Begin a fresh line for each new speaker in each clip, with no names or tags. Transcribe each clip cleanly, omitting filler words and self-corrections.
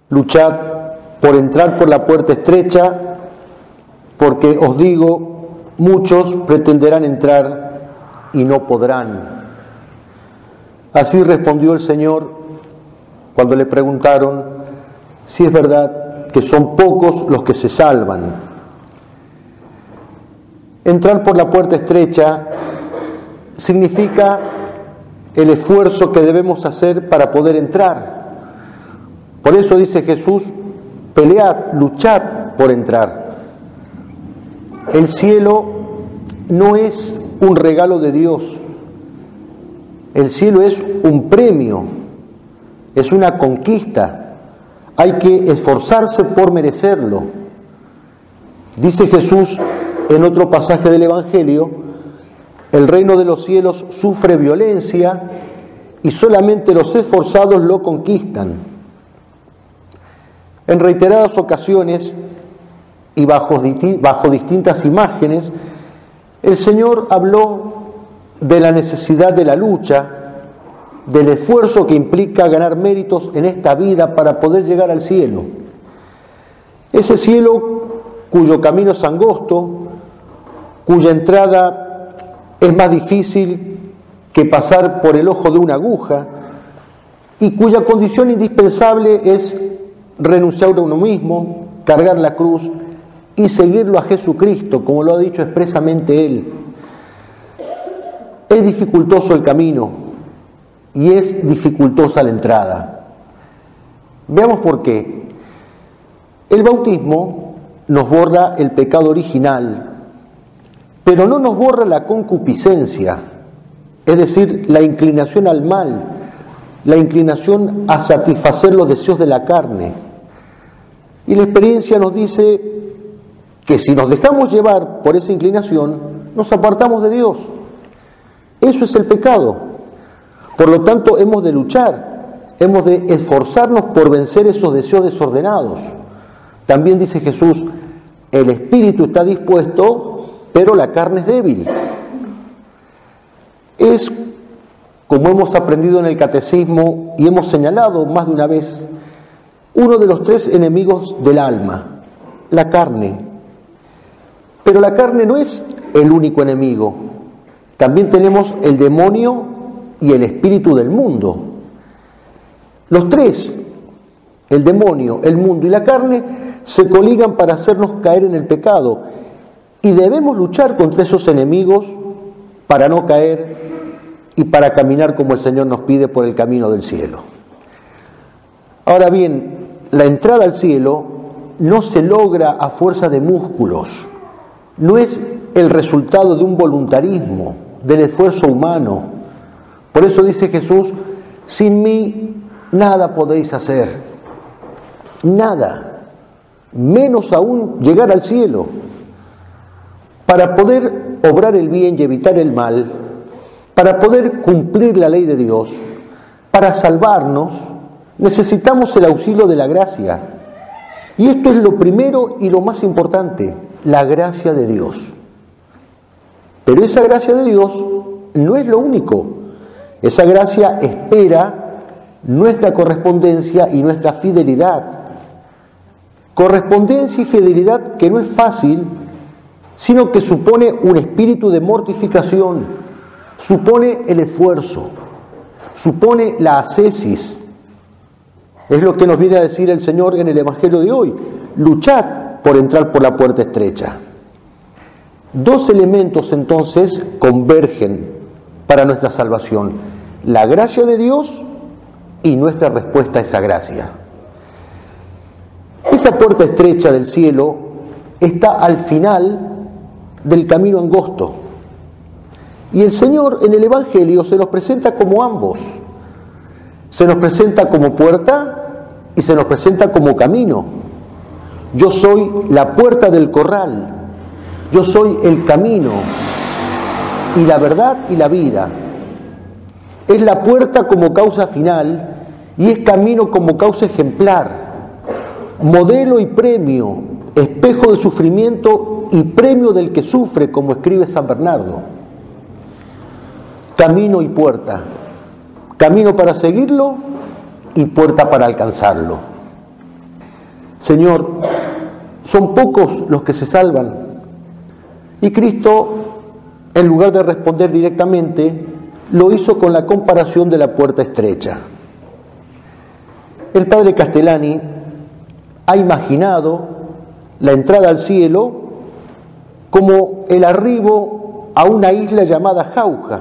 Luchad por entrar por la puerta estrecha, porque os digo, muchos pretenderán entrar y no podrán. Así respondió el Señor cuando le preguntaron si es verdad que son pocos los que se salvan. Entrar por la puerta estrecha significa el esfuerzo que debemos hacer para poder entrar. Por eso dice Jesús, pelead, luchad por entrar. El cielo no es un regalo de Dios. El cielo es un premio, es una conquista. Hay que esforzarse por merecerlo. Dice Jesús en otro pasaje del Evangelio, el reino de los cielos sufre violencia y solamente los esforzados lo conquistan. En reiteradas ocasiones y bajo distintas imágenes, el Señor habló de la necesidad de la lucha, del esfuerzo que implica ganar méritos en esta vida para poder llegar al cielo. Ese cielo cuyo camino es angosto, cuya entrada es más difícil que pasar por el ojo de una aguja y cuya condición indispensable es renunciar a uno mismo, cargar la cruz y seguirlo a Jesucristo, como lo ha dicho expresamente Él. Es dificultoso el camino y es dificultosa la entrada. Veamos por qué. El bautismo nos borra el pecado original, pero no nos borra la concupiscencia, es decir, la inclinación al mal, la inclinación a satisfacer los deseos de la carne. Y la experiencia nos dice que si nos dejamos llevar por esa inclinación, nos apartamos de Dios. Eso es el pecado. Por lo tanto, hemos de luchar, hemos de esforzarnos por vencer esos deseos desordenados. También dice Jesús, el espíritu está dispuesto, pero la carne es débil. Es, como hemos aprendido en el catecismo y hemos señalado más de una vez, uno de los tres enemigos del alma, la carne. Pero la carne no es el único enemigo. También tenemos el demonio y el espíritu del mundo. Los tres, el demonio, el mundo y la carne, se coligan para hacernos caer en el pecado. Y debemos luchar contra esos enemigos para no caer y para caminar como el Señor nos pide por el camino del cielo. Ahora bien, la entrada al cielo no se logra a fuerza de músculos, no es el resultado de un voluntarismo, del esfuerzo humano. Por eso dice Jesús, sin mí nada podéis hacer, nada, menos aún llegar al cielo. Para poder obrar el bien y evitar el mal, para poder cumplir la ley de Dios, para salvarnos, necesitamos el auxilio de la gracia. Y esto es lo primero y lo más importante, la gracia de Dios. Pero esa gracia de Dios no es lo único. Esa gracia espera nuestra correspondencia y nuestra fidelidad. Correspondencia y fidelidad que no es fácil, sino que supone un espíritu de mortificación, supone el esfuerzo, supone la ascesis. Es lo que nos viene a decir el Señor en el Evangelio de hoy. Luchad por entrar por la puerta estrecha. Dos elementos entonces convergen para nuestra salvación: la gracia de Dios y nuestra respuesta a esa gracia. Esa puerta estrecha del cielo está al final del camino angosto. Y el Señor en el Evangelio se nos presenta como ambos. Se nos presenta como puerta y se nos presenta como camino. Yo soy la puerta del corral. Yo soy el camino y la verdad y la vida. Es la puerta como causa final y es camino como causa ejemplar. Modelo y premio, espejo de sufrimiento y premio del que sufre, como escribe San Bernardo. Camino y puerta. Camino para seguirlo y puerta para alcanzarlo. Señor, son pocos los que se salvan. Y Cristo, en lugar de responder directamente, lo hizo con la comparación de la puerta estrecha. El padre Castellani ha imaginado la entrada al cielo como el arribo a una isla llamada Jauja,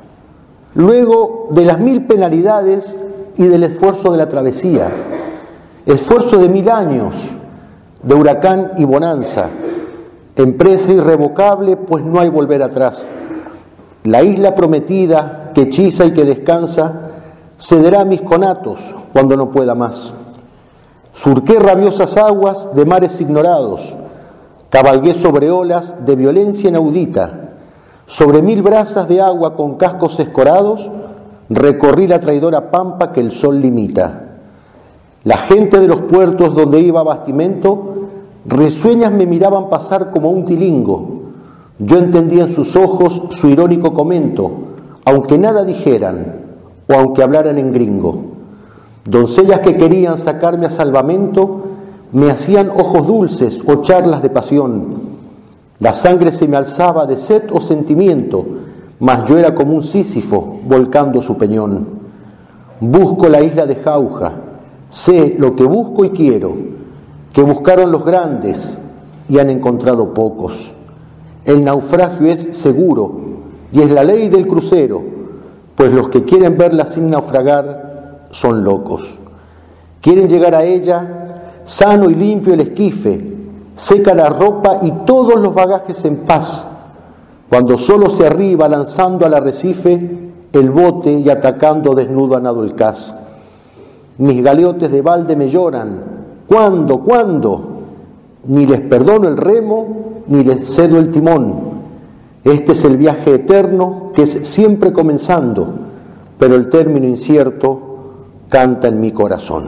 luego de las 1000 penalidades y del esfuerzo de la travesía, esfuerzo de 1000 años de huracán y bonanza, empresa irrevocable, pues no hay volver atrás. La isla prometida que hechiza y que descansa cederá a mis conatos cuando no pueda más. Surqué rabiosas aguas de mares ignorados, cabalgué sobre olas de violencia inaudita, sobre 1000 brazas de agua con cascos escorados, recorrí la traidora pampa que el sol limita. La gente de los puertos donde iba bastimento, risueñas me miraban pasar como un tilingo. Yo entendía en sus ojos su irónico comento, aunque nada dijeran o aunque hablaran en gringo. Doncellas que querían sacarme a salvamento me hacían ojos dulces o charlas de pasión. La sangre se me alzaba de sed o sentimiento, mas yo era como un Sísifo volcando su peñón. Busco la isla de Jauja, sé lo que busco y quiero, que buscaron los grandes y han encontrado pocos. El naufragio es seguro y es la ley del crucero, pues los que quieren verla sin naufragar son locos. Quieren llegar a ella, sano y limpio el esquife, seca la ropa y todos los bagajes en paz, cuando solo se arriba lanzando al arrecife el bote y atacando desnudo a nado el caz. Mis galeotes de balde me lloran, ¿cuándo? ¿Cuándo? Ni les perdono el remo, ni les cedo el timón. Este es el viaje eterno que es siempre comenzando, pero el término incierto canta en mi corazón.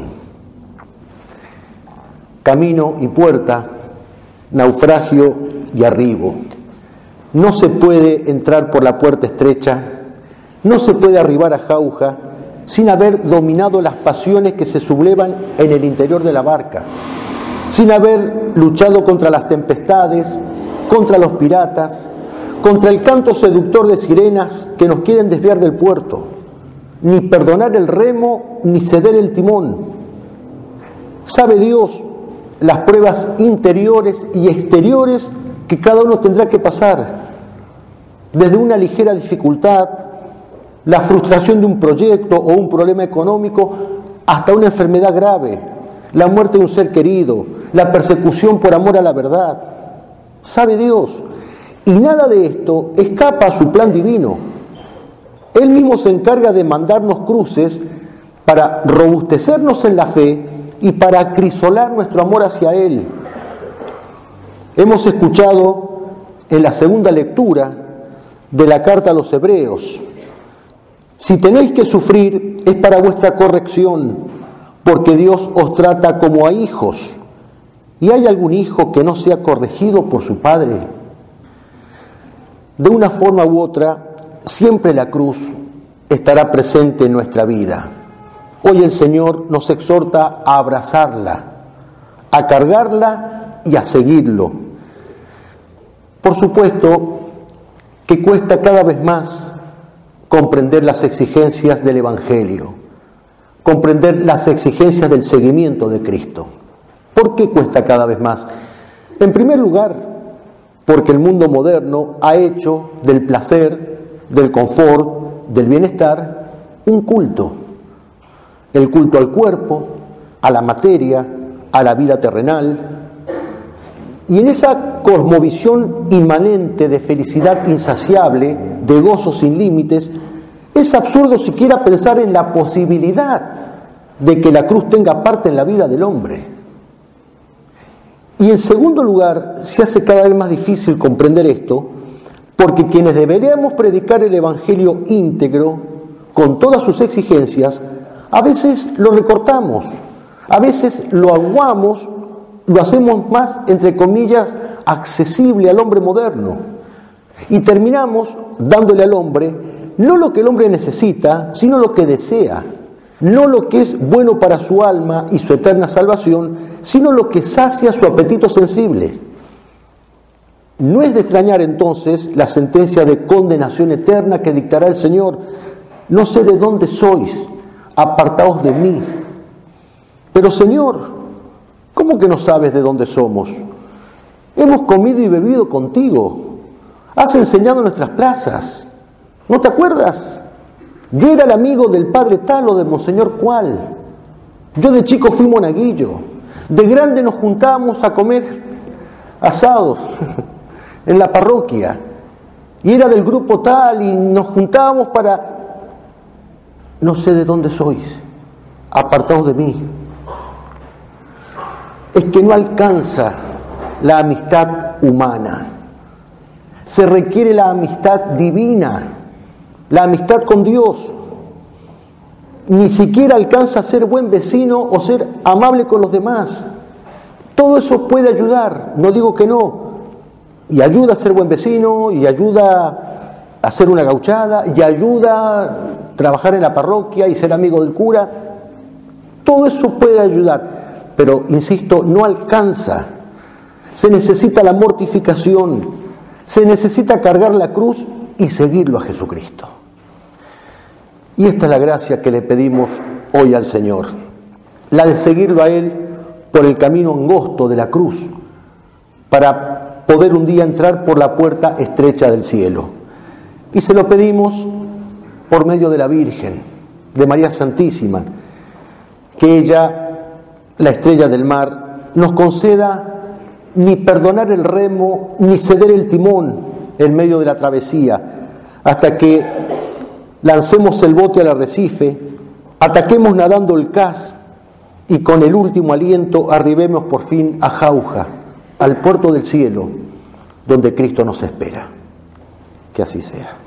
Camino y puerta, naufragio y arribo. No se puede entrar por la puerta estrecha, no se puede arribar a Jauja sin haber dominado las pasiones que se sublevan en el interior de la barca, sin haber luchado contra las tempestades, contra los piratas, contra el canto seductor de sirenas que nos quieren desviar del puerto, ni perdonar el remo, ni ceder el timón. Sabe Dios las pruebas interiores y exteriores que cada uno tendrá que pasar, desde una ligera dificultad, la frustración de un proyecto o un problema económico, hasta una enfermedad grave, la muerte de un ser querido, la persecución por amor a la verdad. Sabe Dios, y nada de esto escapa a su plan divino. Él mismo se encarga de mandarnos cruces para robustecernos en la fe y para acrisolar nuestro amor hacia Él. Hemos escuchado en la segunda lectura de la carta a los Hebreos: si tenéis que sufrir es para vuestra corrección, porque Dios os trata como a hijos. ¿Y hay algún hijo que no sea corregido por su padre? De una forma u otra, siempre la cruz estará presente en nuestra vida. Hoy el Señor nos exhorta a abrazarla, a cargarla y a seguirlo. Por supuesto que cuesta cada vez más comprender las exigencias del Evangelio, comprender las exigencias del seguimiento de Cristo. ¿Por qué cuesta cada vez más? En primer lugar, porque el mundo moderno ha hecho del placer, del confort, del bienestar, un culto. El culto al cuerpo, a la materia, a la vida terrenal. Y en esa cosmovisión inmanente de felicidad insaciable, de gozo sin límites, es absurdo siquiera pensar en la posibilidad de que la cruz tenga parte en la vida del hombre. Y en segundo lugar, se hace cada vez más difícil comprender esto, porque quienes deberíamos predicar el Evangelio íntegro, con todas sus exigencias, a veces lo recortamos, a veces lo aguamos, lo hacemos más, entre comillas, accesible al hombre moderno. Y terminamos dándole al hombre no lo que el hombre necesita, sino lo que desea. no lo que es bueno para su alma y su eterna salvación, sino lo que sacia su apetito sensible. No es de extrañar entonces la sentencia de condenación eterna que dictará el Señor. No sé de dónde sois, apartaos de mí. Pero Señor, ¿cómo que no sabes de dónde somos? Hemos comido y bebido contigo, has enseñado en nuestras plazas. ¿No te acuerdas? Yo era el amigo del padre tal o de monseñor cual. Yo de chico fui monaguillo. De grande nos juntábamos a comer asados en la parroquia. Y era del grupo tal y nos juntábamos para... No sé de dónde sois, apartaos de mí. Es que no alcanza la amistad humana. Se requiere la amistad divina, la amistad con Dios. Ni siquiera alcanza a ser buen vecino o ser amable con los demás. Todo eso puede ayudar, no digo que no. Y ayuda a ser buen vecino, y ayuda a hacer una gauchada, y ayuda a trabajar en la parroquia y ser amigo del cura. Todo eso puede ayudar, pero insisto, no alcanza. Se necesita la mortificación, se necesita cargar la cruz y seguirlo a Jesucristo. Y esta es la gracia que le pedimos hoy al Señor, la de seguirlo a Él por el camino angosto de la cruz, para poder un día entrar por la puerta estrecha del cielo. Y se lo pedimos por medio de la Virgen, de María Santísima, que ella, la estrella del mar, nos conceda ni perdonar el remo, ni ceder el timón en medio de la travesía, hasta que lancemos el bote al arrecife, ataquemos nadando el caz y con el último aliento arribemos por fin a Jauja, al puerto del cielo, donde Cristo nos espera. Que así sea.